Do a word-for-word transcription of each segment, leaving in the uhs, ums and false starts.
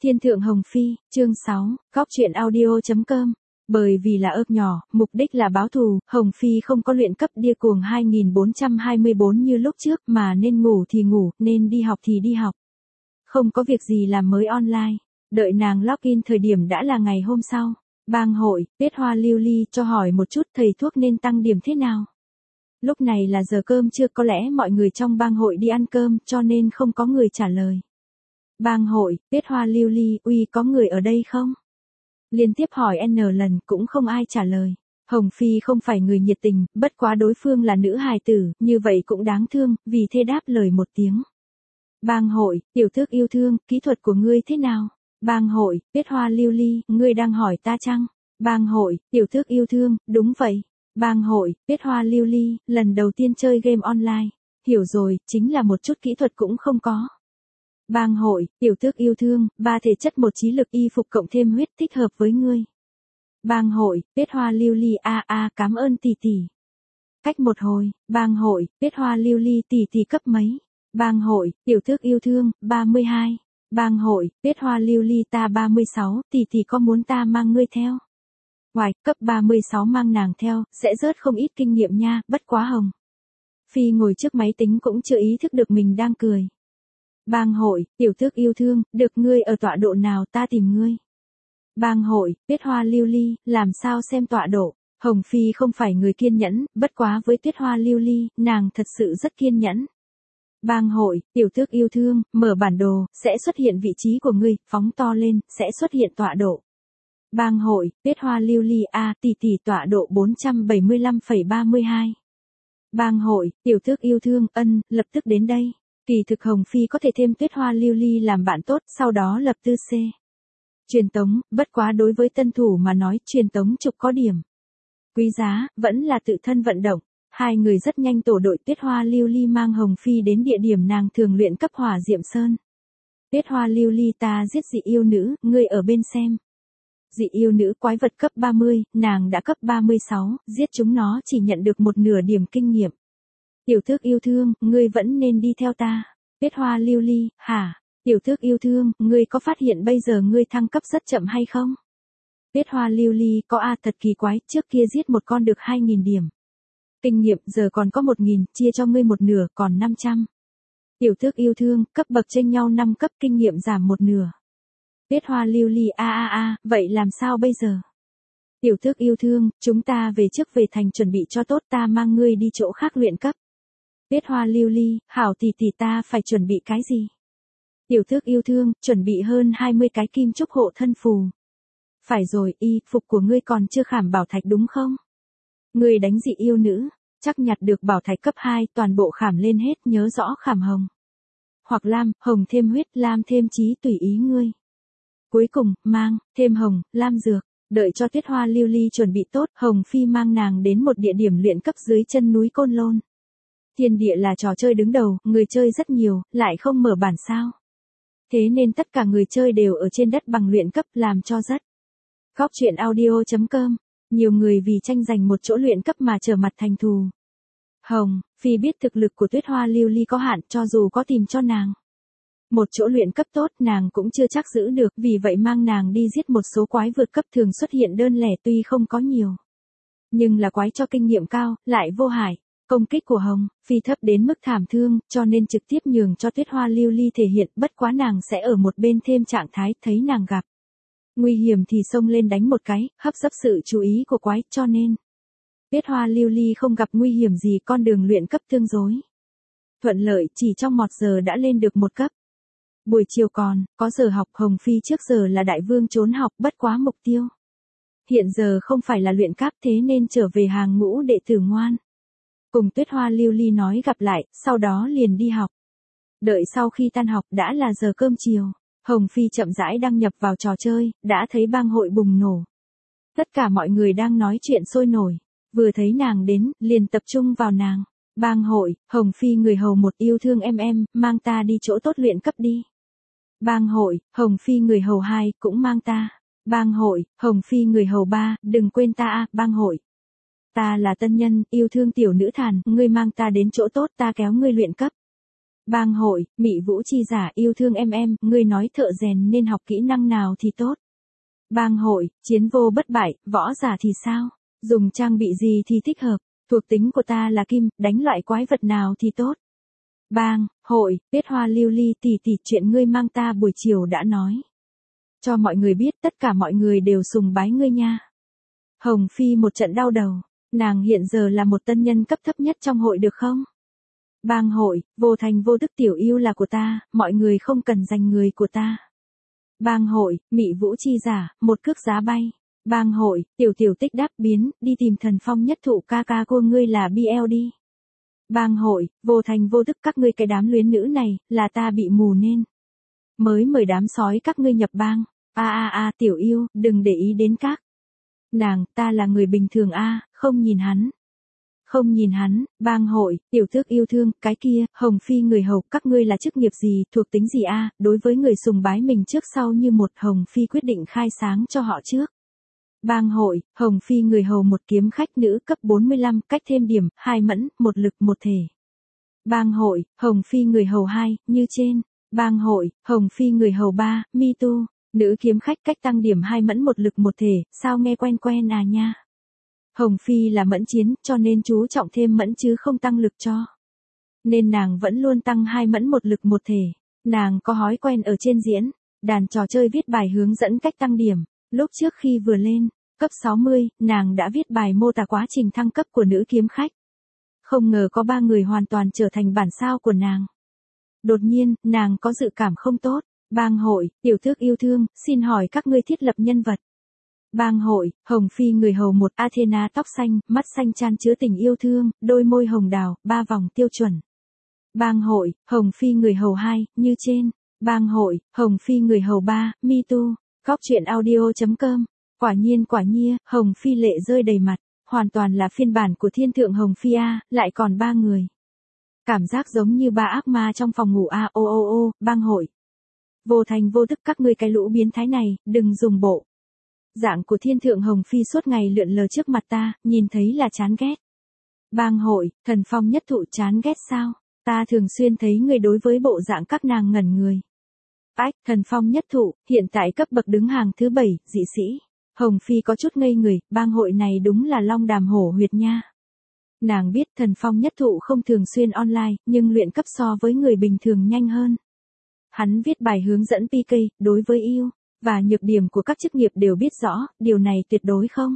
Thiên thượng Hồng Phi, chương sáu, góc truyện audio.com. Bởi vì là ớt nhỏ, mục đích là báo thù, Hồng Phi không có luyện cấp điên cuồng hai nghìn bốn trăm hai mươi bốn như lúc trước mà nên ngủ thì ngủ, nên đi học thì đi học. Không có việc gì làm mới online. Đợi nàng login thời điểm đã là ngày hôm sau. Bang hội, Tuyết Hoa Lưu Ly cho hỏi một chút thầy thuốc nên tăng điểm thế nào. Lúc này là giờ cơm trưa, có lẽ mọi người trong bang hội đi ăn cơm cho nên không có người trả lời. Bang hội, Tuyết Hoa Lưu Ly, uy có người ở đây không? Liên tiếp hỏi N lần cũng không ai trả lời. Hồng Phi không phải người nhiệt tình, bất quá đối phương là nữ hài tử, như vậy cũng đáng thương, vì thế đáp lời một tiếng. Bang hội, tiểu thước yêu thương, kỹ thuật của ngươi thế nào? Bang hội, Tuyết Hoa Lưu Ly, ngươi đang hỏi ta chăng? Bang hội, tiểu thước yêu thương, đúng vậy. Bang hội, Tuyết Hoa Lưu Ly, lần đầu tiên chơi game online. Hiểu rồi, chính là một chút kỹ thuật cũng không có. Bang hội, tiểu thước yêu thương, ba thể chất một trí lực y phục cộng thêm huyết thích hợp với ngươi. Bang hội, Tuyết Hoa Lưu Ly a a cảm ơn tỷ tỷ. Cách một hồi, bang hội, Tuyết Hoa Lưu Ly tỷ tỷ cấp mấy? Bang hội, tiểu thước yêu thương, ba mươi hai. Bang hội, Tuyết Hoa Lưu Ly ta ba mươi sáu, tỷ tỷ có muốn ta mang ngươi theo? Ngoài, cấp ba mươi sáu mang nàng theo, sẽ rớt không ít kinh nghiệm nha, bất quá Hồng Phi ngồi trước máy tính cũng chưa ý thức được mình đang cười. Bang hội, tiểu thước yêu thương, được ngươi ở tọa độ nào ta tìm ngươi. Bang hội, Tuyết Hoa Lưu Ly, làm sao xem tọa độ. Hồng Phi không phải người kiên nhẫn, bất quá với Tuyết Hoa Lưu Ly, nàng thật sự rất kiên nhẫn. Bang hội, tiểu thước yêu thương, mở bản đồ, sẽ xuất hiện vị trí của ngươi, phóng to lên, sẽ xuất hiện tọa độ. Bang hội, Tuyết Hoa Lưu Ly a, tỷ tỷ tọa độ bốn trăm bảy mươi lăm phẩy ba mươi hai. Bang hội, tiểu thước yêu thương, ân, lập tức đến đây. Kỳ thực Hồng Phi có thể thêm Tuyết Hoa Lưu Ly làm bạn tốt, sau đó lập tư C. Truyền tống, bất quá đối với tân thủ mà nói, truyền tống chục có điểm. Quý giá, vẫn là tự thân vận động. Hai người rất nhanh tổ đội. Tuyết Hoa Lưu Ly mang Hồng Phi đến địa điểm nàng thường luyện cấp Hỏa Diệm Sơn. Tuyết Hoa Lưu Ly ta giết dị yêu nữ, ngươi ở bên xem. Dị yêu nữ quái vật cấp ba mươi, nàng đã cấp ba mươi sáu, giết chúng nó chỉ nhận được một nửa điểm kinh nghiệm. Tiểu thước yêu thương, ngươi vẫn nên đi theo ta. Tuyết Hoa Lưu Ly, hả? Tiểu thước yêu thương, ngươi có phát hiện bây giờ ngươi thăng cấp rất chậm hay không? Tuyết Hoa Lưu Ly, có a thật kỳ quái, trước kia giết một con được hai nghìn điểm. Kinh nghiệm giờ còn có một nghìn, chia cho ngươi một nửa, còn năm trăm. Tiểu thước yêu thương, cấp bậc chênh nhau năm cấp, kinh nghiệm giảm một nửa. Tuyết Hoa Lưu Ly a a a, vậy làm sao bây giờ? Tiểu thước yêu thương, chúng ta về trước về thành chuẩn bị cho tốt, ta mang ngươi đi chỗ khác luyện cấp. Tuyết Hoa Lưu Ly, hảo tỷ tỷ ta phải chuẩn bị cái gì? Tiểu thước yêu thương, chuẩn bị hơn hai mươi cái kim trúc hộ thân phù. Phải rồi, y phục của ngươi còn chưa khảm bảo thạch đúng không? Ngươi đánh dị yêu nữ, chắc nhặt được bảo thạch cấp hai, toàn bộ khảm lên hết, nhớ rõ khảm hồng. Hoặc lam, hồng thêm huyết, lam thêm trí tùy ý ngươi. Cuối cùng, mang, thêm hồng, lam dược. Đợi cho Tuyết Hoa Lưu Ly chuẩn bị tốt, Hồng Phi mang nàng đến một địa điểm luyện cấp dưới chân núi Côn Lôn. Thiên địa là trò chơi đứng đầu, người chơi rất nhiều, lại không mở bản sao. Thế nên tất cả người chơi đều ở trên đất bằng luyện cấp, làm cho rất. Góc truyện audio.com. Nhiều người vì tranh giành một chỗ luyện cấp mà trở mặt thành thù. Hồng Phi biết thực lực của Tuyết Hoa Lưu Ly có hạn, cho dù có tìm cho nàng một chỗ luyện cấp tốt, nàng cũng chưa chắc giữ được, vì vậy mang nàng đi giết một số quái vượt cấp thường xuất hiện đơn lẻ tuy không có nhiều. Nhưng là quái cho kinh nghiệm cao, lại vô hại. Công kích của Hồng Phi thấp đến mức thảm thương, cho nên trực tiếp nhường cho Tuyết Hoa Lưu Ly thể hiện, bất quá nàng sẽ ở một bên thêm trạng thái, thấy nàng gặp nguy hiểm thì xông lên đánh một cái, hấp dẫn sự chú ý của quái, cho nên Tuyết Hoa Lưu Ly không gặp nguy hiểm gì, con đường luyện cấp tương đối thuận lợi, chỉ trong một giờ đã lên được một cấp. Buổi chiều còn có giờ học, Hồng Phi trước giờ là đại vương trốn học, bất quá mục tiêu hiện giờ không phải là luyện cấp, thế nên trở về hàng ngũ đệ tử ngoan. Cùng Tuyết Hoa Lưu Ly nói gặp lại, sau đó liền đi học. Đợi sau khi tan học đã là giờ cơm chiều. Hồng Phi chậm rãi đăng nhập vào trò chơi, đã thấy bang hội bùng nổ. Tất cả mọi người đang nói chuyện sôi nổi. Vừa thấy nàng đến, liền tập trung vào nàng. Bang hội, Hồng Phi người hầu một yêu thương em em, mang ta đi chỗ tốt luyện cấp đi. Bang hội, Hồng Phi người hầu hai, cũng mang ta. Bang hội, Hồng Phi người hầu ba, đừng quên ta a, bang hội. Ta là tân nhân, yêu thương tiểu nữ thản, ngươi mang ta đến chỗ tốt, ta kéo ngươi luyện cấp. Bang hội, Mị Vũ chi giả yêu thương em em, ngươi nói thợ rèn nên học kỹ năng nào thì tốt. Bang hội, chiến vô bất bại, võ giả thì sao? Dùng trang bị gì thì thích hợp? Thuộc tính của ta là kim, đánh loại quái vật nào thì tốt? Bang hội, Tuyết Hoa Lưu Ly tỷ tỷ, chuyện ngươi mang ta buổi chiều đã nói. Cho mọi người biết, tất cả mọi người đều sùng bái ngươi nha. Hồng Phi một trận đau đầu, nàng hiện giờ là một tân nhân cấp thấp nhất trong hội được không? Bang hội, vô thành vô tức tiểu yêu là của ta, mọi người không cần giành người của ta. Bang hội, Mị Vũ chi giả, một cước giá bay. Bang hội, tiểu tiểu tích đáp biến, đi tìm thần phong nhất thụ ca ca cô ngươi là bê lờ đi. Bang hội, vô thành vô tức các ngươi cái đám luyến nữ này, là ta bị mù nên. Mới mời đám sói các ngươi nhập bang. A a a tiểu yêu, đừng để ý đến các. Nàng, ta là người bình thường a, không nhìn hắn. Không nhìn hắn, bang hội, tiểu tước yêu thương, cái kia, Hồng Phi người hầu, các ngươi là chức nghiệp gì, thuộc tính gì a? Đối với người sùng bái mình trước sau như một, Hồng Phi quyết định khai sáng cho họ trước. Bang hội, Hồng Phi người hầu một kiếm khách nữ cấp bốn mươi lăm, cách thêm điểm, hai mẫn, một lực một thể. Bang hội, Hồng Phi người hầu hai, như trên. Bang hội, Hồng Phi người hầu ba, mi tu, nữ kiếm khách cách tăng điểm hai mẫn một lực một thể, sao nghe quen quen à nha. Hồng Phi là mẫn chiến, cho nên chú trọng thêm mẫn chứ không tăng lực cho. Nên nàng vẫn luôn tăng hai mẫn một lực một thể. Nàng có hói quen ở trên diễn, đàn trò chơi viết bài hướng dẫn cách tăng điểm. Lúc trước khi vừa lên, cấp sáu mươi, nàng đã viết bài mô tả quá trình thăng cấp của nữ kiếm khách. Không ngờ có ba người hoàn toàn trở thành bản sao của nàng. Đột nhiên, nàng có dự cảm không tốt. Bang hội, tiểu tước yêu thương, xin hỏi các ngươi thiết lập nhân vật. Bang hội, Hồng Phi người hầu một, Athena tóc xanh, mắt xanh chan chứa tình yêu thương, đôi môi hồng đào, ba vòng tiêu chuẩn. Bang hội, Hồng Phi người hầu hai, như trên. Bang hội, Hồng Phi người hầu ba, mi tu. Góc chuyện audio chấm com. Quả nhiên quả nhiên, Hồng Phi lệ rơi đầy mặt, hoàn toàn là phiên bản của thiên thượng Hồng Phi a, lại còn ba người. Cảm giác giống như ba ác ma trong phòng ngủ a, ô ô ô, bang hội. Vô thành vô tức các ngươi cái lũ biến thái này, đừng dùng bộ. Dạng của thiên thượng Hồng Phi suốt ngày lượn lờ trước mặt ta, nhìn thấy là chán ghét. Bang hội, thần phong nhất thụ chán ghét sao? Ta thường xuyên thấy người đối với bộ dạng các nàng ngẩn người. Ách, thần phong nhất thụ, hiện tại cấp bậc đứng hàng thứ bảy, dị sĩ. Hồng Phi có chút ngây người, bang hội này đúng là long đàm hổ huyệt nha. Nàng biết thần phong nhất thụ không thường xuyên online, nhưng luyện cấp so với người bình thường nhanh hơn. Hắn viết bài hướng dẫn pê ca, đối với yêu và nhược điểm của các chức nghiệp đều biết rõ, điều này tuyệt đối không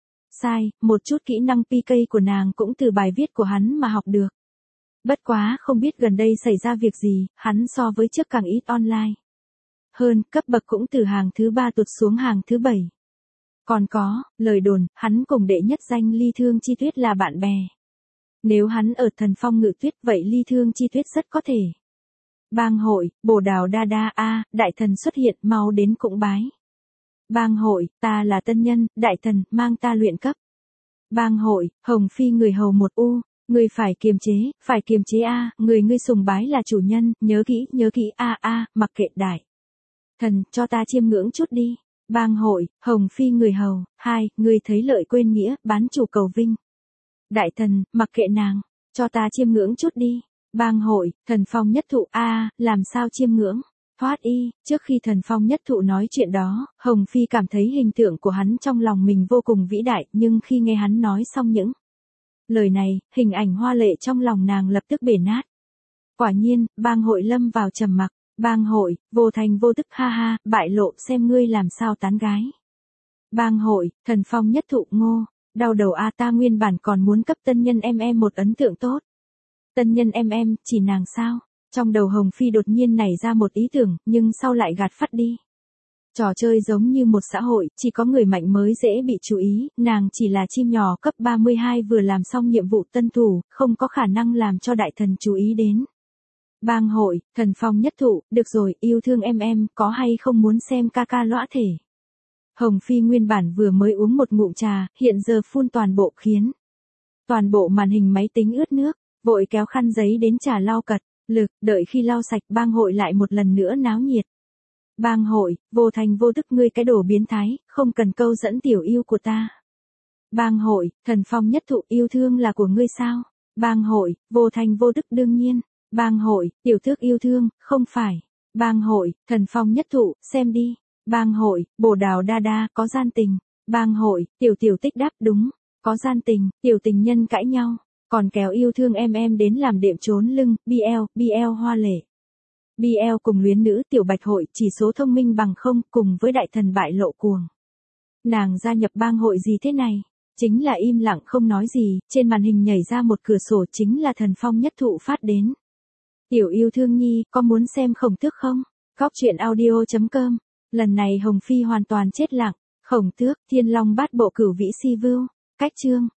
sai, một chút kỹ năng pê ca của nàng cũng từ bài viết của hắn mà học được. Bất quá không biết gần đây xảy ra việc gì, hắn so với trước càng ít online. Hơn, cấp bậc cũng từ hàng thứ ba tụt xuống hàng thứ bảy. Còn có, lời đồn, hắn cùng đệ nhất danh Ly Thương Chi Tuyết là bạn bè. Nếu hắn ở thần phong ngự tuyết vậy Ly Thương Chi Tuyết rất có thể. Bang hội, bồ đào đa đa a, đại thần xuất hiện, mau đến cũng bái. Bang hội, ta là tân nhân, đại thần, mang ta luyện cấp. Bang hội, Hồng Phi người hầu một u, người phải kiềm chế, phải kiềm chế a, người ngươi sùng bái là chủ nhân, nhớ kỹ, nhớ kỹ a a, mặc kệ đại. Thần, cho ta chiêm ngưỡng chút đi. Bang hội, Hồng Phi người hầu, hai, người thấy lợi quên nghĩa, bán chủ cầu vinh. Đại thần, mặc kệ nàng, cho ta chiêm ngưỡng chút đi. Bang hội, thần phong nhất thụ a, à, làm sao chiêm ngưỡng? Thoát y, trước khi thần phong nhất thụ nói chuyện đó, Hồng Phi cảm thấy hình tượng của hắn trong lòng mình vô cùng vĩ đại, nhưng khi nghe hắn nói xong những lời này, hình ảnh hoa lệ trong lòng nàng lập tức bể nát. Quả nhiên, bang hội lâm vào trầm mặc. Bang hội, vô thành vô tức ha ha, bại lộ xem ngươi làm sao tán gái. Bang hội, thần phong nhất thụ ngô, đau đầu a, ta nguyên bản còn muốn cấp tân nhân em em một ấn tượng tốt. Tân nhân em em, chỉ nàng sao? Trong đầu Hồng Phi đột nhiên nảy ra một ý tưởng, nhưng sau lại gạt phắt đi. Trò chơi giống như một xã hội, chỉ có người mạnh mới dễ bị chú ý, nàng chỉ là chim nhỏ cấp ba mươi hai vừa làm xong nhiệm vụ tân thủ, không có khả năng làm cho đại thần chú ý đến. Bang hội, thần phong nhất thụ, được rồi, yêu thương em em, có hay không muốn xem ca ca lõa thể. Hồng Phi nguyên bản vừa mới uống một ngụm trà, hiện giờ phun toàn bộ khiến. Toàn bộ màn hình máy tính ướt nước, vội kéo khăn giấy đến trà lau cật, lực, đợi khi lau sạch bang hội lại một lần nữa náo nhiệt. Bang hội, vô thành vô tức ngươi cái đồ biến thái, không cần câu dẫn tiểu yêu của ta. Bang hội, thần phong nhất thụ yêu thương là của ngươi sao? Bang hội, vô thành vô tức đương nhiên. Bang hội, tiểu thước yêu thương, không phải. Bang hội, thần phong nhất thụ, xem đi. Bang hội, bồ đào đa đa, có gian tình. Bang hội, tiểu tiểu tích đáp, đúng. Có gian tình, tiểu tình nhân cãi nhau. Còn kéo yêu thương em em đến làm đệm trốn lưng, bê lờ, bê lờ hoa lệ. bê lờ cùng luyến nữ tiểu bạch hội, chỉ số thông minh bằng không, cùng với đại thần bại lộ cuồng. Nàng gia nhập bang hội gì thế này? Chính là im lặng không nói gì, trên màn hình nhảy ra một cửa sổ chính là thần phong nhất thụ phát đến. Tiểu yêu thương nhi, có muốn xem khổng tước không? Góc truyện audio chấm com. Lần này Hồng Phi hoàn toàn chết lặng. Khổng tước, thiên long bát bộ cửu vĩ si vưu. Cách chương.